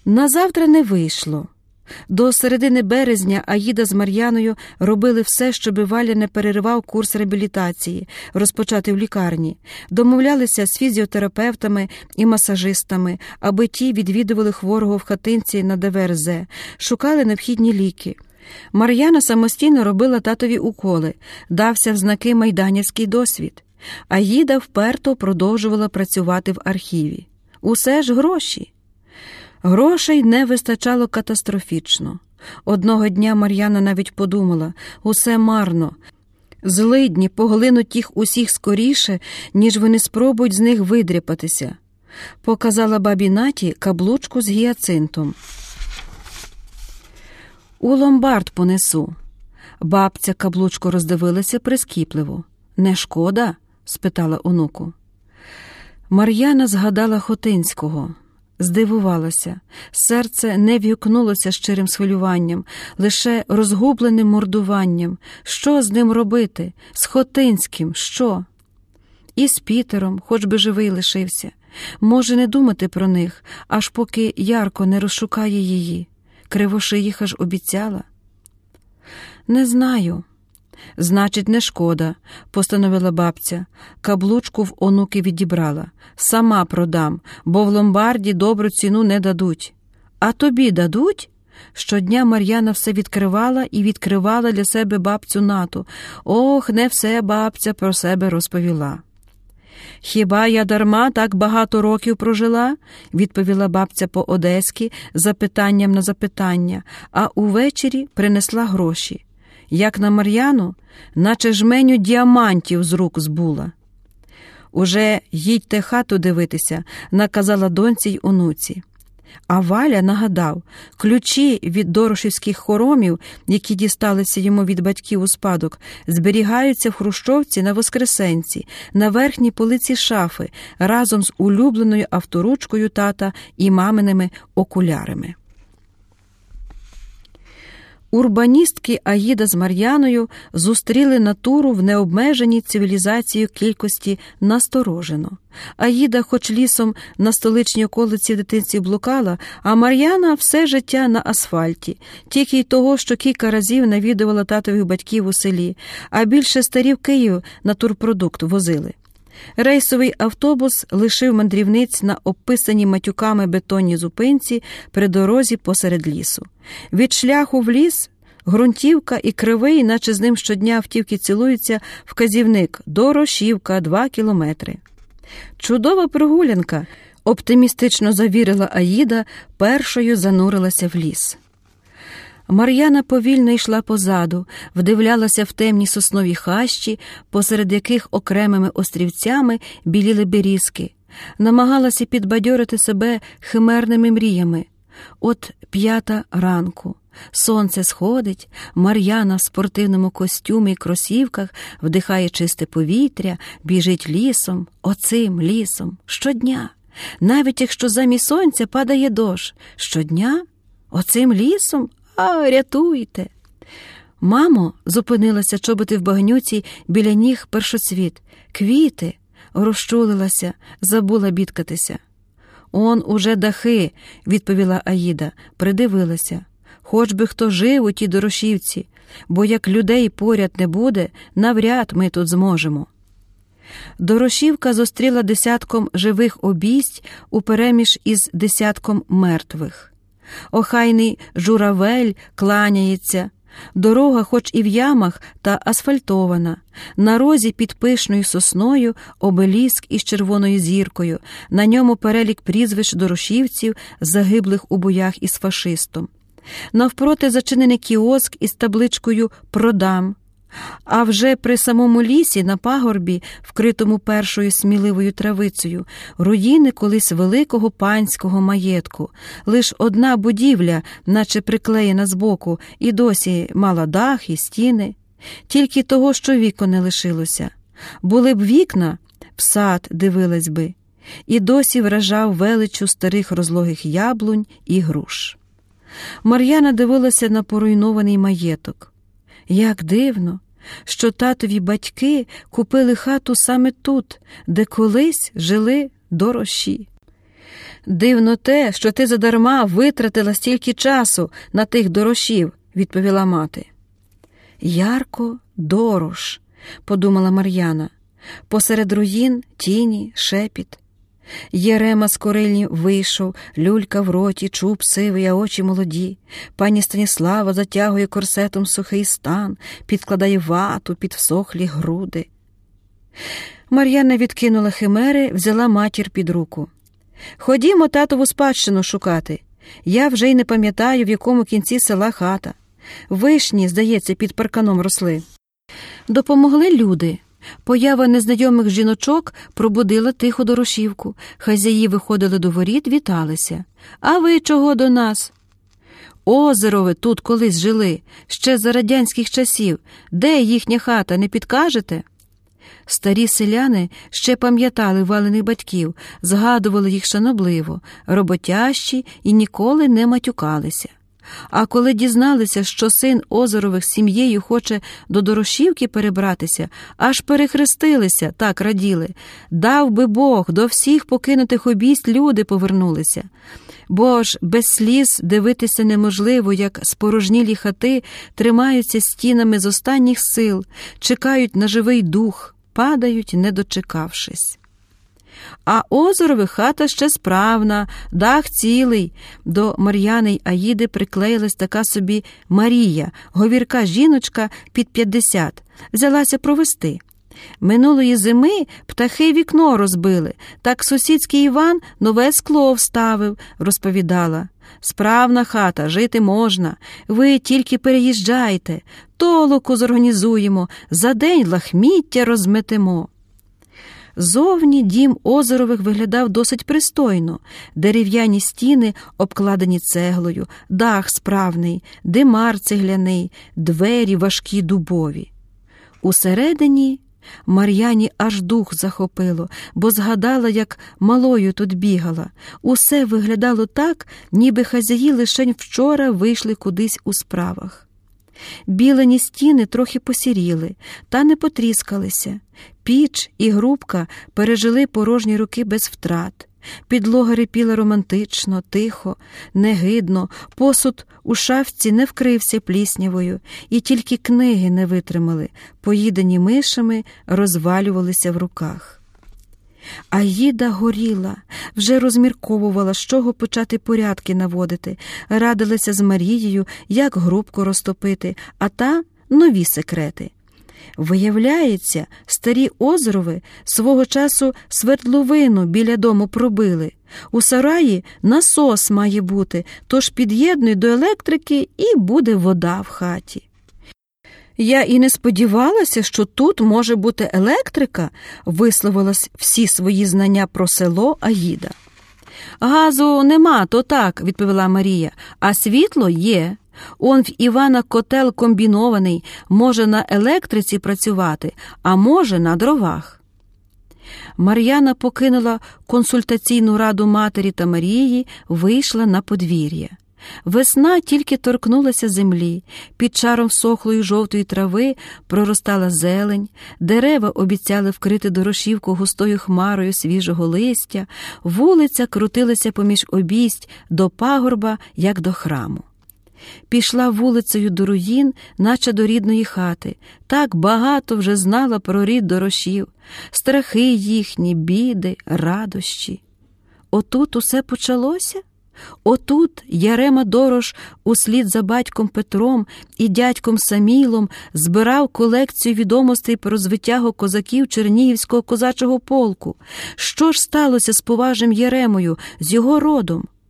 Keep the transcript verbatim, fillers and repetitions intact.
Назавтра не вийшло. До середини березня Аїда з Мар'яною робили все, щоби Валя не переривав курс реабілітації, розпочатий в лікарні. Домовлялися з фізіотерапевтами і масажистами, аби ті відвідували хворого в хатинці на Де Ве Ер Зе, шукали необхідні ліки. Мар'яна самостійно робила татові уколи, дався в знаки майданівський досвід. Аїда вперто продовжувала працювати в архіві. Усе ж гроші. Грошей не вистачало катастрофічно. Одного дня Мар'яна навіть подумала, усе марно. Злидні поглинуть їх усіх скоріше, ніж вони спробують з них видряпатися. Показала бабі Наті каблучку з гіацинтом. У ломбард понесу. Бабця каблучку роздивилася прискіпливо. Не шкода? Спитала онуку. Мар'яна згадала Хотинського. Здивувалася. Серце не в'юкнулося щирим схвилюванням, лише розгубленим мордуванням. Що з ним робити? З Хотинським? Що? І з Пітером, хоч би живий лишився. Може не думати про них, аж поки Ярко не розшукає її. Кривошиїха ж обіцяла. Не знаю. Значить, не шкода, постановила бабця. Каблучку в онуки відібрала. Сама продам, бо в ломбарді добру ціну не дадуть. А тобі дадуть? Щодня Мар'яна все відкривала і відкривала для себе бабцю Нату. Ох, не все бабця про себе розповіла. «Хіба я дарма так багато років прожила?» – відповіла бабця по-одеськи запитанням на запитання, а увечері принесла гроші. Як на Мар'яну, наче жменю діамантів з рук збула. «Уже їдьте хату дивитися», – наказала доньці й онуці. А Валя нагадав, ключі від дорошівських хоромів, які дісталися йому від батьків у спадок, зберігаються в хрущовці на Воскресенці, на верхній полиці шафи, разом з улюбленою авторучкою тата і маминими окулярами. Урбаністки Аїда з Мар'яною зустріли натуру в необмеженій цивілізацією кількості насторожено. Аїда хоч лісом на столичній околиці в дитинстві блукала, а Мар'яна все життя на асфальті, тільки й того, що кілька разів навідувала татових батьків у селі, а більше старів Київ на турпродукт возили. Рейсовий автобус лишив мандрівниць на обписаній матюками бетонній зупинці при дорозі посеред лісу. Від шляху в ліс ґрунтівка і кривий, наче з ним щодня автівки цілуються, вказівник «Дорошівка, два кілометри». «Чудова прогулянка», – оптимістично завірила Аїда, першою занурилася в ліс. Мар'яна повільно йшла позаду, вдивлялася в темні соснові хащі, посеред яких окремими острівцями біліли берізки, намагалася підбадьорити себе химерними мріями. От п'ята ранку. Сонце сходить, Мар'яна в спортивному костюмі й кросівках вдихає чисте повітря, біжить лісом, оцим лісом, щодня. Навіть якщо замість сонця падає дощ, щодня, оцим лісом, а, рятуйте. Мамо, зупинилася чоботи в багнюці біля ніг першоцвіт. Квіти, розчулилася, забула бідкатися. Он уже дахи, відповіла Аїда, придивилася. Хоч би хто жив у тій Дорошівці, бо як людей поряд не буде, навряд ми тут зможемо. Дорошівка зустріла десятком живих обійсть упереміж із десятком мертвих. Охайний журавель кланяється, дорога хоч і в ямах, та асфальтована, на розі під пишною сосною обеліск із червоною зіркою, на ньому перелік прізвищ дорошівців, загиблих у боях із фашистом. Навпроти зачинений кіоск із табличкою «Продам». А вже при самому лісі, на пагорбі, вкритому першою сміливою травицею, руїни колись великого панського маєтку. Лиш одна будівля, наче приклеєна збоку, і досі мала дах і стіни. Тільки того, що вікон не лишилося. Були б вікна, в сад дивилась би. І досі вражав величу старих розлогих яблунь і груш. Мар'яна дивилася на поруйнований маєток. Як дивно, що татові батьки купили хату саме тут, де колись жили Дороші. «Дивно те, що ти задарма витратила стільки часу на тих Дорошів», – відповіла мати. «Ярко Дорош», – подумала Мар'яна. Посеред руїн тіні, шепіт. Єрема з корильні вийшов, люлька в роті, чуб сивий, а очі молоді. Пані Станіслава затягує корсетом сухий стан, підкладає вату під всохлі груди. Мар'яна відкинула химери, взяла матір під руку. «Ходімо татову спадщину шукати. Я вже й не пам'ятаю, в якому кінці села хата. Вишні, здається, під парканом росли». Допомогли люди. Поява незнайомих жіночок пробудила тиху Дорошівку. Хазяї виходили до воріт, віталися. «А ви чого до нас?» «Озерови тут колись жили, ще за радянських часів. Де їхня хата, не підкажете?» Старі селяни ще пам'ятали валених батьків, згадували їх шанобливо, роботящі і ніколи не матюкалися. А коли дізналися, що син Озерових з сім'єю хоче до Дорошівки перебратися, аж перехрестилися, так раділи. Дав би Бог, до всіх покинутих обійсть люди повернулися. Бо ж без сліз дивитися неможливо, як спорожнілі хати тримаються стінами з останніх сил, чекають на живий дух, падають, не дочекавшись. А Озерових хата ще справна, дах цілий. До Мар'яни й Аїди приклеїлась така собі Марія, говірка жіночка під п'ятдесят, взялася провести. Минулої зими птахи вікно розбили, так сусідський Іван нове скло вставив, розповідала. Справна хата, жити можна, ви тільки переїжджайте, толоку зорганізуємо, за день лахміття розметемо. Зовні дім Озерових виглядав досить пристойно. Дерев'яні стіни обкладені цеглою, дах справний, димар цегляний, двері важкі дубові. Усередині Мар'яні аж дух захопило, бо згадала, як малою тут бігала. Усе виглядало так, ніби хазяї лишень вчора вийшли кудись у справах. Білені стіни трохи посіріли, та не потріскалися. Піч і грубка пережили порожні роки без втрат. Підлога рипіла романтично, тихо, негидно, посуд у шафці не вкрився пліснявою, і тільки книги не витримали, поїдені мишами, розвалювалися в руках. Аїда горіла, вже розмірковувала, з чого почати порядки наводити, радилася з Марією, як грубку розтопити, а та – нові секрети. Виявляється, старі Озерови свого часу свердловину біля дому пробили. У сараї насос має бути, тож під'єднуй до електрики і буде вода в хаті. «Я і не сподівалася, що тут може бути електрика», висловилась всі свої знання про село Аїда. «Газу нема, то так», – відповіла Марія, – «а світло є. Он в Івана котел комбінований, може на електриці працювати, а може на дровах». Мар'яна покинула консультаційну раду матері та Марії, вийшла на подвір'я. Весна тільки торкнулася землі, під чаром всохлої жовтої трави проростала зелень, дерева обіцяли вкрити Дорошівку густою хмарою свіжого листя, вулиця крутилася поміж обійсть до пагорба, як до храму. Пішла вулицею до руїн, наче до рідної хати. Так багато вже знала про рід Дорошів, страхи їхні, біди, радощі. Отут усе почалося? Отут Ярема Дорош услід за батьком Петром і дядьком Самілом збирав колекцію відомостей про звитягу козаків Чернігівського козачого полку. Що ж сталося з поважним Яремою, з його родом?